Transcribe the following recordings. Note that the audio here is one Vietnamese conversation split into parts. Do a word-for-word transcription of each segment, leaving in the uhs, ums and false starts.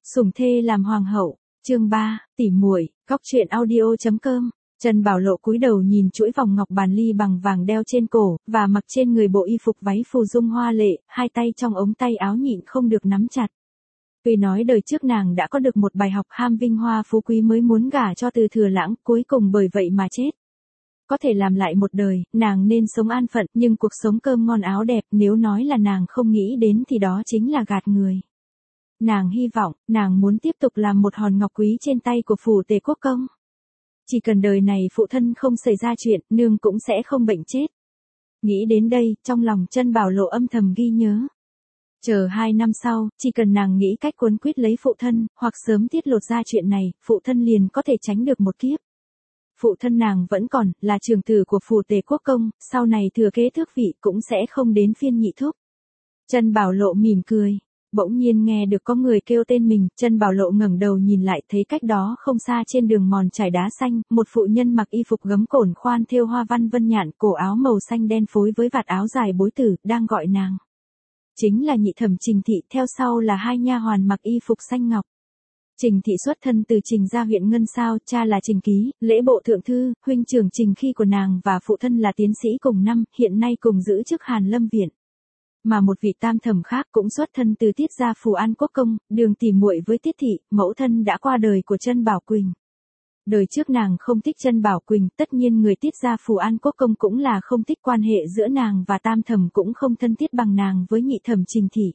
Sủng thê làm hoàng hậu, chương ba, tỉ muội, góc truyện audio chấm com. Trần Bảo Lộ cúi đầu nhìn chuỗi vòng ngọc bàn ly bằng vàng đeo trên cổ, và mặc trên người bộ y phục váy phù dung hoa lệ, hai tay trong ống tay áo nhịn không được nắm chặt. Tuy nói đời trước nàng đã có được một bài học ham vinh hoa phú quý mới muốn gả cho Từ Thừa Lãng, cuối cùng bởi vậy mà chết. Có thể làm lại một đời, nàng nên sống an phận, nhưng cuộc sống cơm ngon áo đẹp, nếu nói là nàng không nghĩ đến thì đó chính là gạt người. Nàng hy vọng, nàng muốn tiếp tục làm một hòn ngọc quý trên tay của phủ Tề Quốc Công. Chỉ cần đời này phụ thân không xảy ra chuyện, nương cũng sẽ không bệnh chết. Nghĩ đến đây, trong lòng Trân Bảo Lộ âm thầm ghi nhớ. Chờ hai năm sau, chỉ cần nàng nghĩ cách cuốn quýt lấy phụ thân, hoặc sớm tiết lộ ra chuyện này, phụ thân liền có thể tránh được một kiếp. Phụ thân nàng vẫn còn, là trưởng tử của phủ Tề Quốc Công, sau này thừa kế tước vị cũng sẽ không đến phiên nhị thúc. Trân Bảo Lộ mỉm cười. Bỗng nhiên nghe được có người kêu tên mình, Trân Bảo Lộ ngẩng đầu nhìn lại thấy cách đó không xa trên đường mòn trải đá xanh, một phụ nhân mặc y phục gấm cổn khoan thêu hoa văn vân nhạn, cổ áo màu xanh đen phối với vạt áo dài bối tử, đang gọi nàng. Chính là nhị thẩm Trình Thị, theo sau là hai nha hoàn mặc y phục xanh ngọc. Trình Thị xuất thân từ Trình gia huyện Ngân Sao, cha là Trình Ký, lễ bộ thượng thư, huynh trưởng Trình Khi của nàng và phụ thân là tiến sĩ cùng năm, hiện nay cùng giữ chức Hàn Lâm Viện. Mà một vị tam thẩm khác cũng xuất thân từ Tiết gia Phù An Quốc Công, đường tỉ muội với Tiết Thị, mẫu thân đã qua đời của Trân Bảo Quỳnh. Đời trước nàng không thích Trân Bảo Quỳnh, tất nhiên người Tiết gia Phù An Quốc Công cũng là không thích, quan hệ giữa nàng và tam thẩm cũng không thân thiết bằng nàng với nhị thẩm Trình Thị.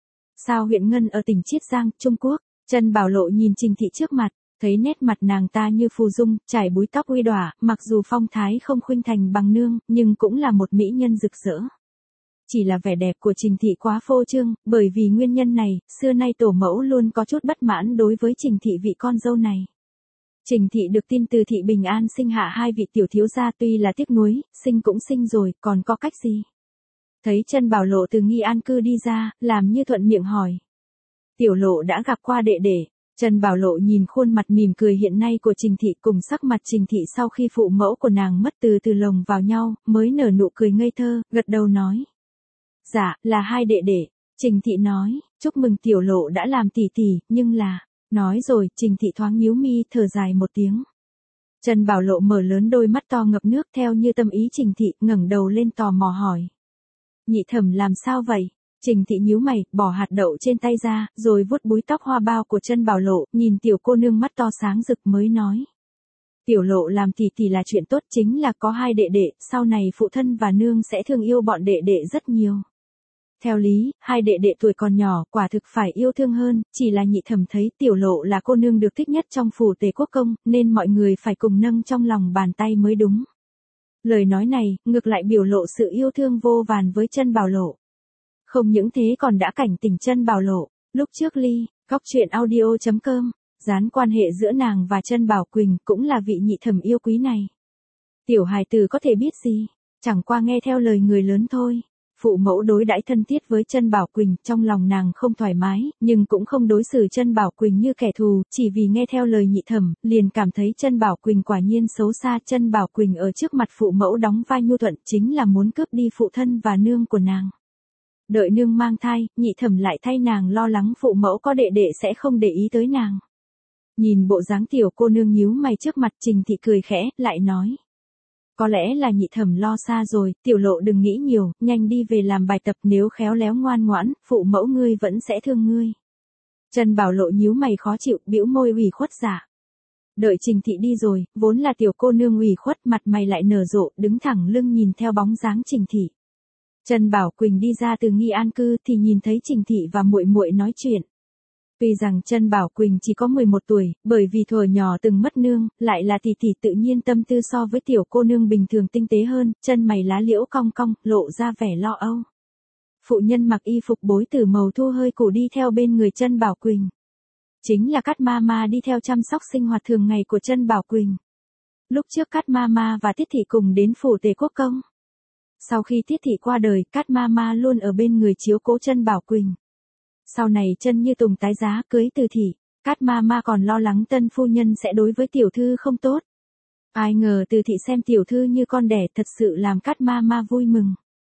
Sao huyện Ngân ở tỉnh Chiết Giang, Trung Quốc, Trân Bảo Lộ nhìn Trình Thị trước mặt, thấy nét mặt nàng ta như phù dung, trải búi tóc uy đỏa, mặc dù phong thái không khuynh thành bằng nương, nhưng cũng là một mỹ nhân rực rỡ. Chỉ là vẻ đẹp của Trình Thị quá phô trương, bởi vì nguyên nhân này, xưa nay tổ mẫu luôn có chút bất mãn đối với Trình Thị vị con dâu này. Trình Thị được tin từ Thị Bình An sinh hạ hai vị tiểu thiếu gia, tuy là tiếc nuối, sinh cũng sinh rồi, còn có cách gì? Thấy Trân Bảo Lộ từ Nghi An Cư đi ra, làm như thuận miệng hỏi. Tiểu Lộ đã gặp qua đệ đệ. Trân Bảo Lộ nhìn khuôn mặt mỉm cười hiện nay của Trình Thị cùng sắc mặt Trình Thị sau khi phụ mẫu của nàng mất từ từ lồng vào nhau, mới nở nụ cười ngây thơ, gật đầu nói. Dạ, là hai đệ đệ. Trình Thị nói, chúc mừng Tiểu Lộ đã làm tỷ tỷ, nhưng là, nói rồi, Trình Thị thoáng nhíu mi, thở dài một tiếng. Trân Bảo Lộ mở lớn đôi mắt to ngập nước theo như tâm ý Trình Thị, ngẩng đầu lên tò mò hỏi. Nhị thẩm làm sao vậy? Trình Thị nhíu mày, bỏ hạt đậu trên tay ra, rồi vuốt búi tóc hoa bao của Trân Bảo Lộ, nhìn tiểu cô nương mắt to sáng rực mới nói. Tiểu Lộ làm tỷ tỷ là chuyện tốt, chính là có hai đệ đệ, sau này phụ thân và nương sẽ thương yêu bọn đệ đệ rất nhiều. Theo lý, hai đệ đệ tuổi còn nhỏ, quả thực phải yêu thương hơn, chỉ là nhị thẩm thấy Tiểu Lộ là cô nương được thích nhất trong phủ Tề Quốc Công, nên mọi người phải cùng nâng trong lòng bàn tay mới đúng. Lời nói này, ngược lại biểu lộ sự yêu thương vô vàn với Trân Bảo Lộ. Không những thế còn đã cảnh tỉnh Trân Bảo Lộ, lúc trước ly, góc truyện audio chấm com, gián quan hệ giữa nàng và Trân Bảo Quỳnh cũng là vị nhị thẩm yêu quý này. Tiểu hài tử có thể biết gì, chẳng qua nghe theo lời người lớn thôi. Phụ mẫu đối đãi thân thiết với Trân Bảo Quỳnh, trong lòng nàng không thoải mái, nhưng cũng không đối xử Trân Bảo Quỳnh như kẻ thù, chỉ vì nghe theo lời nhị thẩm, liền cảm thấy Trân Bảo Quỳnh quả nhiên xấu xa. Trân Bảo Quỳnh ở trước mặt phụ mẫu đóng vai nhu thuận, chính là muốn cướp đi phụ thân và nương của nàng. Đợi nương mang thai, nhị thẩm lại thay nàng lo lắng phụ mẫu có đệ đệ sẽ không để ý tới nàng. Nhìn bộ dáng tiểu cô nương nhíu mày trước mặt, Trình Thị cười khẽ, lại nói. Có lẽ là nhị thẩm lo xa rồi, Tiểu Lộ đừng nghĩ nhiều, nhanh đi về làm bài tập, nếu khéo léo ngoan ngoãn, phụ mẫu ngươi vẫn sẽ thương ngươi. Trân Bảo Lộ nhíu mày khó chịu, bĩu môi ủy khuất giả. Đợi Trình Thị đi rồi, vốn là tiểu cô nương ủy khuất, mặt mày lại nở rộ, đứng thẳng lưng nhìn theo bóng dáng Trình Thị. Trân Bảo Quỳnh đi ra từ Nghi An Cư thì nhìn thấy Trình Thị và muội muội nói chuyện. Tuy rằng Trân Bảo Quỳnh chỉ có mười một tuổi, bởi vì thuở nhỏ từng mất nương, lại là tỷ tỷ tự nhiên tâm tư so với tiểu cô nương bình thường tinh tế hơn, chân mày lá liễu cong cong, lộ ra vẻ lo âu. Phụ nhân mặc y phục bối tử màu thu hơi cũ đi theo bên người Trân Bảo Quỳnh. Chính là Cát Mama đi theo chăm sóc sinh hoạt thường ngày của Trân Bảo Quỳnh. Lúc trước Cát Mama và Tiết Thị cùng đến phủ Tề Quốc Công. Sau khi Tiết Thị qua đời, Cát Mama luôn ở bên người chiếu cố Trân Bảo Quỳnh. Sau này Trân Như Tùng tái giá cưới Từ Thị, Cát Mama còn lo lắng tân phu nhân sẽ đối với tiểu thư không tốt. Ai ngờ Từ Thị xem tiểu thư như con đẻ, thật sự làm Cát Mama vui mừng.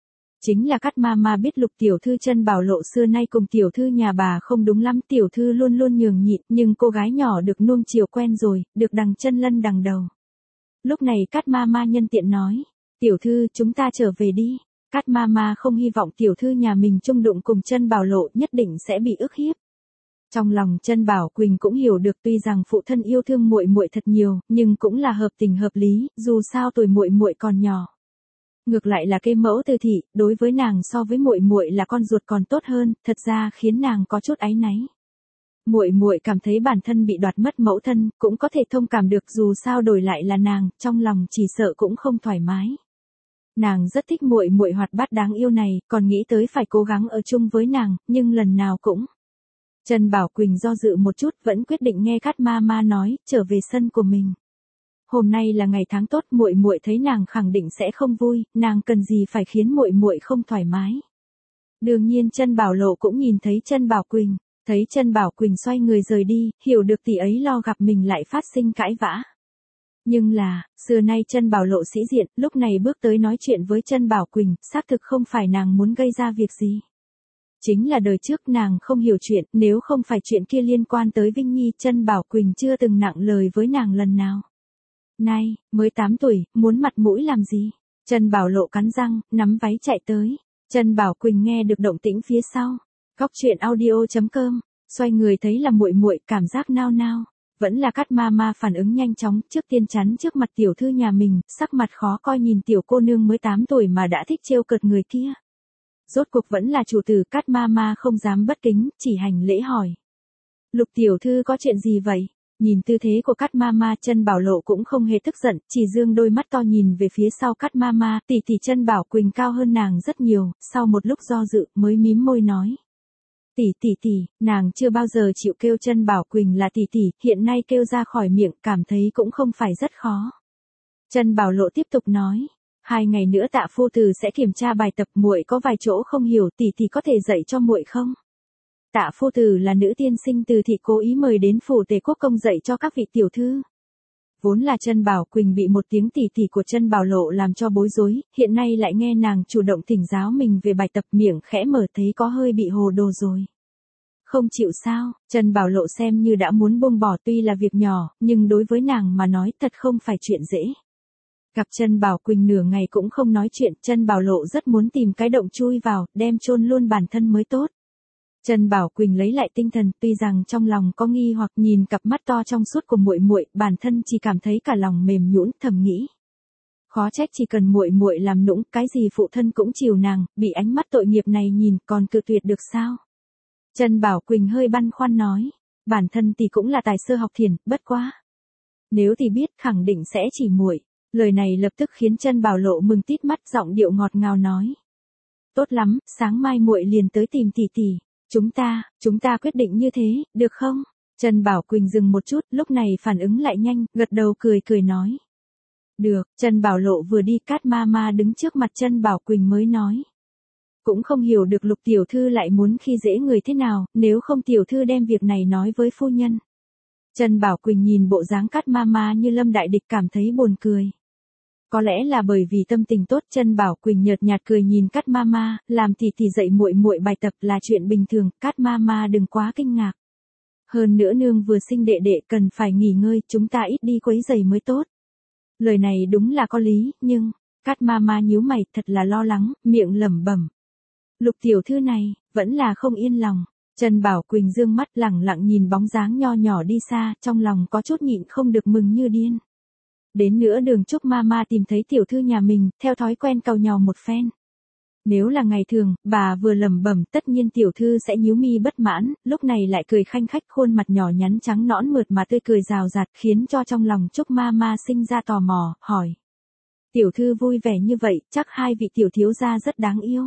Chính là Cát Mama biết Lục tiểu thư Chân Bảo Lộ xưa nay cùng tiểu thư nhà bà không đúng lắm, tiểu thư luôn luôn nhường nhịn, nhưng cô gái nhỏ được nuông chiều quen rồi, được đằng chân lân đằng đầu. Lúc này Cát Mama nhân tiện nói, tiểu thư chúng ta trở về đi. Cát Mama không hy vọng tiểu thư nhà mình chung đụng cùng Chân Bảo Lộ, nhất định sẽ bị ức hiếp. Trong lòng Chân Bảo Quỳnh cũng hiểu được, tuy rằng phụ thân yêu thương muội muội thật nhiều, nhưng cũng là hợp tình hợp lý, dù sao tuổi muội muội còn nhỏ. Ngược lại là Kê Mẫu Từ thị, đối với nàng so với muội muội là con ruột còn tốt hơn, thật ra khiến nàng có chút áy náy. Muội muội cảm thấy bản thân bị đoạt mất mẫu thân, cũng có thể thông cảm được, dù sao đổi lại là nàng, trong lòng chỉ sợ cũng không thoải mái. Nàng rất thích muội muội hoạt bát đáng yêu này, còn nghĩ tới phải cố gắng ở chung với nàng, nhưng lần nào cũng. Chân Bảo Quỳnh do dự một chút, vẫn quyết định nghe Cát Mama nói, trở về sân của mình. Hôm nay là ngày tháng tốt, muội muội thấy nàng khẳng định sẽ không vui, nàng cần gì phải khiến muội muội không thoải mái. Đương nhiên Chân Bảo Lộ cũng nhìn thấy Chân Bảo Quỳnh, thấy Chân Bảo Quỳnh xoay người rời đi, hiểu được tỷ ấy lo gặp mình lại phát sinh cãi vã. Nhưng là, xưa nay Chân Bảo Lộ sĩ diện, lúc này bước tới nói chuyện với Chân Bảo Quỳnh, xác thực không phải nàng muốn gây ra việc gì. Chính là đời trước nàng không hiểu chuyện, nếu không phải chuyện kia liên quan tới Vinh Nhi, Chân Bảo Quỳnh chưa từng nặng lời với nàng lần nào. Này, mới tám tuổi, muốn mặt mũi làm gì? Chân Bảo Lộ cắn răng, nắm váy chạy tới. Chân Bảo Quỳnh nghe được động tĩnh phía sau. Góc truyện audio chấm com, xoay người thấy là muội muội, cảm giác nao nao. Vẫn là Cát Mama phản ứng nhanh chóng, trước tiên chắn trước mặt tiểu thư nhà mình, sắc mặt khó coi nhìn tiểu cô nương mới tám tuổi mà đã thích trêu cợt người kia. Rốt cuộc vẫn là chủ tử, Cát Mama không dám bất kính, chỉ hành lễ hỏi. Lục tiểu thư có chuyện gì vậy? Nhìn tư thế của Cát Mama, Chân Bảo Lộ cũng không hề tức giận, chỉ dương đôi mắt to nhìn về phía sau Cát Mama, tỷ tỷ Chân Bảo Quỳnh cao hơn nàng rất nhiều, sau một lúc do dự mới mím môi nói. Tỷ tỷ tỷ, nàng chưa bao giờ chịu kêu Chân Bảo Quỳnh là tỷ tỷ, hiện nay kêu ra khỏi miệng, cảm thấy cũng không phải rất khó. Chân Bảo Lộ tiếp tục nói, hai ngày nữa Tạ phu tử sẽ kiểm tra bài tập, muội có vài chỗ không hiểu, tỷ tỷ có thể dạy cho muội không? Tạ phu tử là nữ tiên sinh Từ thị cố ý mời đến phủ Tề Quốc công dạy cho các vị tiểu thư. Vốn là Chân Bảo Quỳnh bị một tiếng tỷ tỷ của Chân Bảo Lộ làm cho bối rối, hiện nay lại nghe nàng chủ động thỉnh giáo mình về bài tập, miệng khẽ mở, thấy có hơi bị hồ đồ rồi. Không chịu sao? Chân Bảo Lộ xem như đã muốn buông bỏ, tuy là việc nhỏ, nhưng đối với nàng mà nói thật không phải chuyện dễ. Gặp Chân Bảo Quỳnh nửa ngày cũng không nói chuyện, Chân Bảo Lộ rất muốn tìm cái động chui vào, đem chôn luôn bản thân mới tốt. Chân Bảo Quỳnh lấy lại tinh thần, tuy rằng trong lòng có nghi hoặc, nhìn cặp mắt to trong suốt của muội muội, bản thân chỉ cảm thấy cả lòng mềm nhũn, thầm nghĩ. Khó trách chỉ cần muội muội làm nũng, cái gì phụ thân cũng chiều nàng, bị ánh mắt tội nghiệp này nhìn, còn cự tuyệt được sao? Chân Bảo Quỳnh hơi băn khoăn nói, bản thân thì cũng là tài sơ học thiền, bất quá. Nếu thì biết, khẳng định sẽ chỉ muội. Lời này lập tức khiến Chân Bảo Lộ mừng tít mắt, giọng điệu ngọt ngào nói. Tốt lắm, sáng mai muội liền tới tìm tỷ tỷ. Chúng ta, chúng ta quyết định như thế, được không? Chân Bảo Quỳnh dừng một chút, lúc này phản ứng lại nhanh, gật đầu cười cười nói. Được, Chân Bảo Lộ vừa đi, Cát Mama đứng trước mặt Chân Bảo Quỳnh mới nói. Cũng không hiểu được Lục tiểu thư lại muốn khi dễ người thế nào, nếu không tiểu thư đem việc này nói với phu nhân. Chân Bảo Quỳnh nhìn bộ dáng Cát Mama như lâm đại địch, cảm thấy buồn cười. Có lẽ là bởi vì tâm tình tốt, Chân Bảo Quỳnh nhợt nhạt cười nhìn Cát Mama, làm tỷ tỷ dạy muội muội bài tập là chuyện bình thường, Cát Mama đừng quá kinh ngạc. Hơn nữa nương vừa sinh đệ đệ cần phải nghỉ ngơi, chúng ta ít đi quấy rầy mới tốt. Lời này đúng là có lý, nhưng, Cát Mama nhíu mày, thật là lo lắng, miệng lẩm bẩm. Lục tiểu thư này, vẫn là không yên lòng. Chân Bảo Quỳnh dương mắt lẳng lặng nhìn bóng dáng nho nhỏ đi xa, trong lòng có chút nhịn không được mừng như điên. Đến nửa đường Trúc Mama tìm thấy tiểu thư nhà mình, theo thói quen càu nhàu một phen. Nếu là ngày thường, bà vừa lẩm bẩm, tất nhiên tiểu thư sẽ nhíu mi bất mãn, lúc này lại cười khanh khách, khuôn mặt nhỏ nhắn trắng nõn mượt mà tươi cười rào rạt, khiến cho trong lòng Trúc Mama sinh ra tò mò, hỏi. Tiểu thư vui vẻ như vậy, chắc hai vị tiểu thiếu gia rất đáng yêu.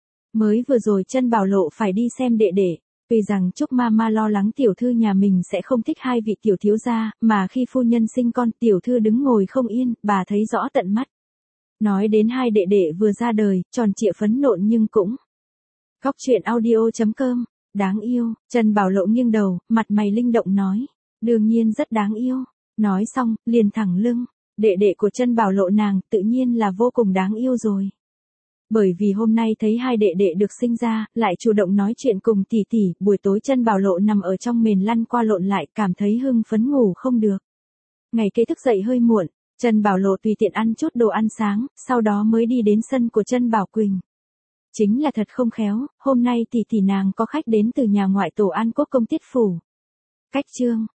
Mới vừa rồi Chân Bảo Lộ phải đi xem đệ đệ. Tuy rằng Trúc Mama lo lắng tiểu thư nhà mình sẽ không thích hai vị tiểu thiếu gia, mà khi phu nhân sinh con, tiểu thư đứng ngồi không yên, bà thấy rõ tận mắt. Nói đến hai đệ đệ vừa ra đời, tròn trịa phấn nộn nhưng cũng. Góc truyện audio chấm com, đáng yêu, Chân Bảo Lộ nghiêng đầu, mặt mày linh động nói. Đương nhiên rất đáng yêu. Nói xong, liền thẳng lưng. Đệ đệ của Chân Bảo Lộ nàng, tự nhiên là vô cùng đáng yêu rồi. Bởi vì hôm nay thấy hai đệ đệ được sinh ra, lại chủ động nói chuyện cùng tỷ tỷ, buổi tối Chân Bảo Lộ nằm ở trong mền lăn qua lộn lại, cảm thấy hưng phấn ngủ không được. Ngày kế thức dậy hơi muộn, Chân Bảo Lộ tùy tiện ăn chút đồ ăn sáng, sau đó mới đi đến sân của Chân Bảo Quỳnh. Chính là thật không khéo, hôm nay tỷ tỷ nàng có khách đến từ nhà ngoại tổ An Quốc công Tiết phủ. Cách chương